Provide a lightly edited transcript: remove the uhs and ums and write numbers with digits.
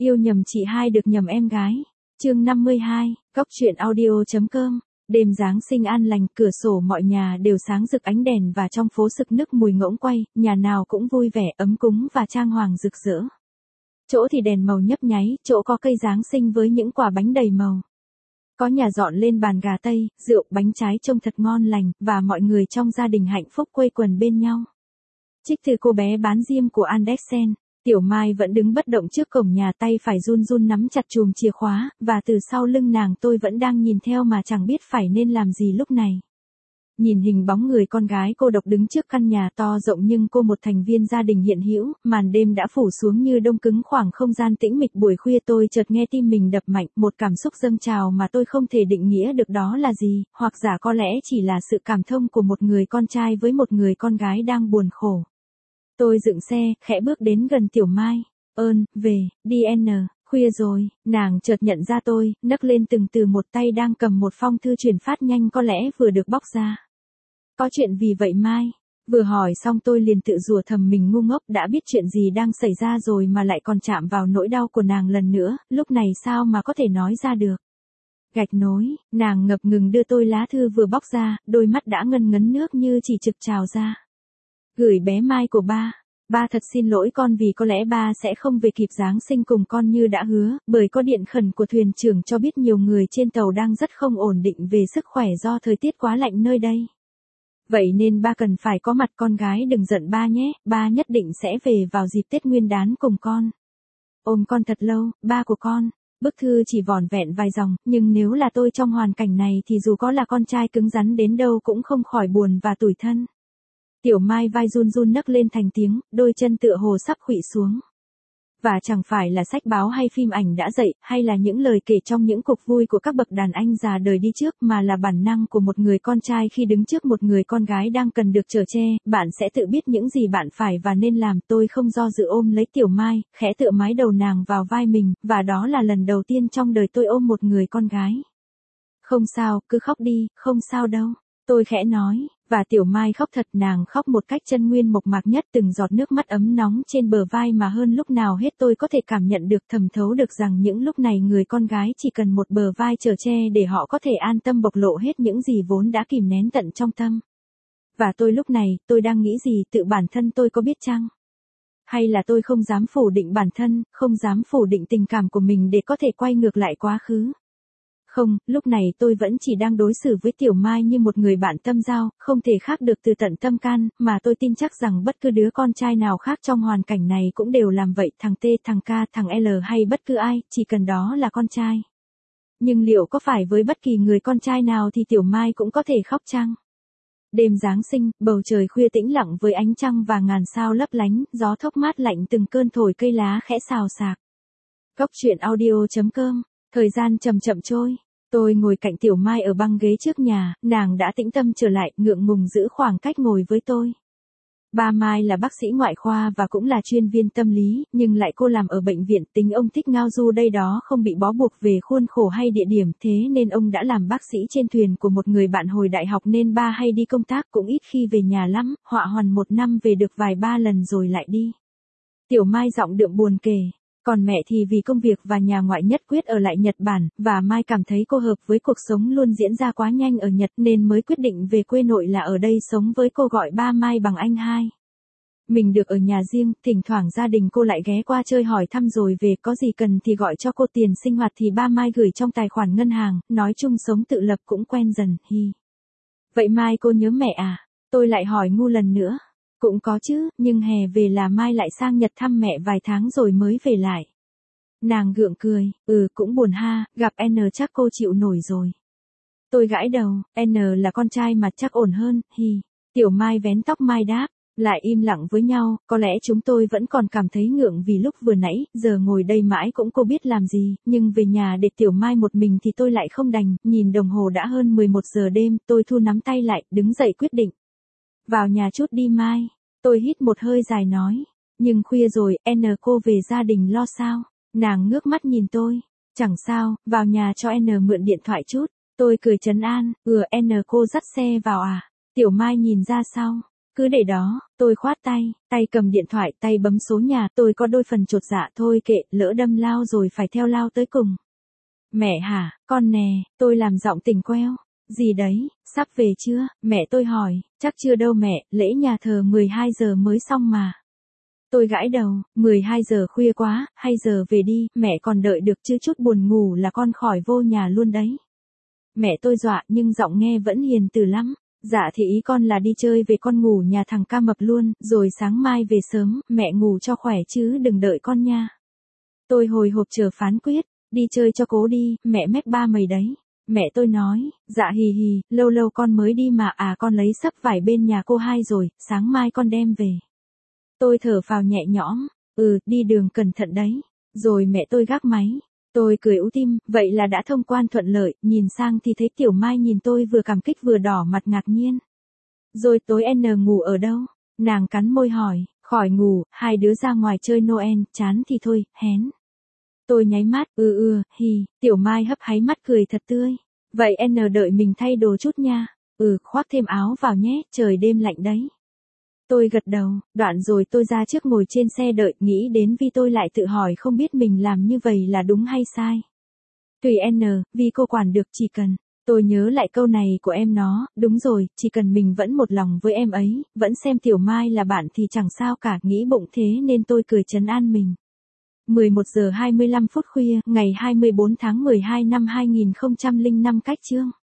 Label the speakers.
Speaker 1: Yêu nhầm chị hai được nhầm em gái. Chương 52, Cóc truyện audio.com. Đêm Giáng sinh an lành, cửa sổ mọi nhà đều sáng rực ánh đèn và trong phố sực nức mùi ngỗng quay, nhà nào cũng vui vẻ, ấm cúng và trang hoàng rực rỡ. Chỗ thì đèn màu nhấp nháy, chỗ có cây Giáng sinh với những quả bánh đầy màu. Có nhà dọn lên bàn gà tây, rượu, bánh trái trông thật ngon lành, và mọi người trong gia đình hạnh phúc quây quần bên nhau. Trích từ cô bé bán diêm của Andersen. Tiểu Mai vẫn đứng bất động trước cổng nhà, tay phải run run nắm chặt chùm chìa khóa, và từ sau lưng nàng tôi vẫn đang nhìn theo mà chẳng biết phải nên làm gì lúc này. Nhìn hình bóng người con gái cô độc đứng trước căn nhà to rộng nhưng cô một thành viên gia đình hiện hữu, màn đêm đã phủ xuống như đông cứng khoảng không gian tĩnh mịch buổi khuya. Tôi chợt nghe tim mình đập mạnh, một cảm xúc dâng trào mà tôi không thể định nghĩa được đó là gì, hoặc giả có lẽ chỉ là sự cảm thông của một người con trai với một người con gái đang buồn khổ. Tôi dựng xe, khẽ bước đến gần Tiểu Mai. Về, đi N, khuya rồi. Nàng chợt nhận ra tôi, nấc lên từng từ, một tay đang cầm một phong thư chuyển phát nhanh có lẽ vừa được bóc ra. Có chuyện gì vậy Mai? Vừa hỏi xong tôi liền tự rủa thầm mình ngu ngốc, đã biết chuyện gì đang xảy ra rồi mà lại còn chạm vào nỗi đau của nàng lần nữa, lúc này sao mà có thể nói ra được. Gạch nối, nàng ngập ngừng đưa tôi lá thư vừa bóc ra, đôi mắt đã ngân ngấn nước như chỉ trực trào ra. Gửi bé Mai của ba. Ba thật xin lỗi con vì có lẽ ba sẽ không về kịp Giáng sinh cùng con như đã hứa, bởi có điện khẩn của thuyền trưởng cho biết nhiều người trên tàu đang rất không ổn định về sức khỏe do thời tiết quá lạnh nơi đây. Vậy nên ba cần phải có mặt, con gái đừng giận ba nhé, ba nhất định sẽ về vào dịp Tết Nguyên đán cùng con. Ôm con thật lâu, ba của con. Bức thư chỉ vỏn vẹn vài dòng, nhưng nếu là tôi trong hoàn cảnh này thì dù có là con trai cứng rắn đến đâu cũng không khỏi buồn và tủi thân. Tiểu Mai vai run run nấc lên thành tiếng, đôi chân tựa hồ sắp khuỵu xuống. Và chẳng phải là sách báo hay phim ảnh đã dạy, hay là những lời kể trong những cuộc vui của các bậc đàn anh già đời đi trước, mà là bản năng của một người con trai khi đứng trước một người con gái đang cần được chở che. Bạn sẽ tự biết những gì bạn phải và nên làm. Tôi không do dự ôm lấy Tiểu Mai, khẽ tựa mái đầu nàng vào vai mình, và đó là lần đầu tiên trong đời tôi ôm một người con gái. Không sao, cứ khóc đi, không sao đâu. Tôi khẽ nói. Và Tiểu Mai khóc thật, nàng khóc một cách chân nguyên mộc mạc nhất, từng giọt nước mắt ấm nóng trên bờ vai mà hơn lúc nào hết tôi có thể cảm nhận được, thẩm thấu được rằng những lúc này người con gái chỉ cần một bờ vai chở che để họ có thể an tâm bộc lộ hết những gì vốn đã kìm nén tận trong tâm. Và tôi lúc này, tôi đang nghĩ gì, tự bản thân tôi có biết chăng? Hay là tôi không dám phủ định bản thân, không dám phủ định tình cảm của mình để có thể quay ngược lại quá khứ? Không, lúc này tôi vẫn chỉ đang đối xử với Tiểu Mai như một người bạn tâm giao, không thể khác được từ tận tâm can, mà tôi tin chắc rằng bất cứ đứa con trai nào khác trong hoàn cảnh này cũng đều làm vậy, thằng T, thằng K, thằng L hay bất cứ ai, chỉ cần đó là con trai. Nhưng liệu có phải với bất kỳ người con trai nào thì Tiểu Mai cũng có thể khóc chăng? Đêm Giáng sinh, bầu trời khuya tĩnh lặng với ánh trăng và ngàn sao lấp lánh, gió thốc mát lạnh từng cơn thổi cây lá khẽ xào xạc. Cóc truyện audio.com. Thời gian chậm chậm trôi. Tôi ngồi cạnh Tiểu Mai ở băng ghế trước nhà, nàng đã tĩnh tâm trở lại, ngượng ngùng giữ khoảng cách ngồi với tôi. Ba Mai là bác sĩ ngoại khoa và cũng là chuyên viên tâm lý, nhưng lại cô làm ở bệnh viện, tính ông thích ngao du đây đó, không bị bó buộc về khuôn khổ hay địa điểm, thế nên ông đã làm bác sĩ trên thuyền của một người bạn hồi đại học nên ba hay đi công tác, cũng ít khi về nhà lắm, họa hoàn một năm về được vài ba lần rồi lại đi. Tiểu Mai giọng đượm buồn kể. Còn mẹ thì vì công việc và nhà ngoại nhất quyết ở lại Nhật Bản, và Mai cảm thấy cô hợp với cuộc sống luôn diễn ra quá nhanh ở Nhật nên mới quyết định về quê nội là ở đây sống với cô, gọi ba Mai bằng anh hai. Mình được ở nhà riêng, thỉnh thoảng gia đình cô lại ghé qua chơi hỏi thăm rồi về, có gì cần thì gọi cho cô, tiền sinh hoạt thì ba Mai gửi trong tài khoản ngân hàng, nói chung sống tự lập cũng quen dần, hi. Vậy Mai cô nhớ mẹ à? Tôi lại hỏi ngu lần nữa. Cũng có chứ, nhưng hè về là Mai lại sang Nhật thăm mẹ vài tháng rồi mới về lại. Nàng gượng cười, cũng buồn ha, gặp N chắc cô chịu nổi rồi. Tôi gãi đầu, N là con trai mà chắc ổn hơn, hi. Tiểu Mai vén tóc Mai đáp, lại im lặng với nhau, có lẽ chúng tôi vẫn còn cảm thấy ngượng vì lúc vừa nãy, giờ ngồi đây mãi cũng cô biết làm gì, nhưng về nhà để Tiểu Mai một mình thì tôi lại không đành, nhìn đồng hồ đã hơn 11 giờ đêm, tôi thu nắm tay lại, đứng dậy quyết định. Vào nhà chút đi Mai. Tôi hít một hơi dài nói. Nhưng khuya rồi, N cô về gia đình lo sao? Nàng ngước mắt nhìn tôi. Chẳng sao, vào nhà cho N mượn điện thoại chút. Tôi cười trấn an, N cô dắt xe vào à? Tiểu Mai nhìn ra sau. Cứ để đó, tôi khoát tay cầm điện thoại, tay bấm số nhà, tôi có đôi phần chột dạ thôi kệ, lỡ đâm lao rồi phải theo lao tới cùng. Mẹ hả, con nè, tôi làm giọng tỉnh queo. Gì đấy, sắp về chưa, mẹ tôi hỏi, chắc chưa đâu mẹ, lễ nhà thờ 12 giờ mới xong mà. Tôi gãi đầu, 12 giờ khuya quá, hay giờ về đi, mẹ còn đợi được chứ chút buồn ngủ là con khỏi vô nhà luôn đấy. Mẹ tôi dọa nhưng giọng nghe vẫn hiền từ lắm. Dạ thì ý con là đi chơi về con ngủ nhà thằng Ca Mập luôn, rồi sáng mai về sớm, mẹ ngủ cho khỏe chứ đừng đợi con nha. Tôi hồi hộp chờ phán quyết, đi chơi cho cố đi, mẹ mép ba mày đấy. Mẹ tôi nói, dạ hì hì, lâu lâu con mới đi mà con lấy sấp vải bên nhà cô hai rồi, sáng mai con đem về. Tôi thở phào nhẹ nhõm, đi đường cẩn thận đấy. Rồi mẹ tôi gác máy. Tôi cười ú tim, vậy là đã thông quan thuận lợi, nhìn sang thì thấy Tiểu Mai nhìn tôi vừa cảm kích vừa đỏ mặt ngạc nhiên. Rồi tối N ngủ ở đâu? Nàng cắn môi hỏi, khỏi ngủ, hai đứa ra ngoài chơi Noel, chán thì thôi, hén. Tôi nháy mắt, hì, Tiểu Mai hấp háy mắt cười thật tươi. Vậy N đợi mình thay đồ chút nha. Khoác thêm áo vào nhé, trời đêm lạnh đấy. Tôi gật đầu, đoạn rồi tôi ra trước ngồi trên xe đợi, nghĩ đến Vi tôi lại tự hỏi không biết mình làm như vậy là đúng hay sai. Tùy N, Vi cô quản được chỉ cần. Tôi nhớ lại câu này của em nó, đúng rồi, chỉ cần mình vẫn một lòng với em ấy, vẫn xem Tiểu Mai là bạn thì chẳng sao cả, nghĩ bụng thế nên tôi cười trấn an mình. 11 giờ 25 phút khuya, ngày 24 tháng 12 năm 2005 cách chương.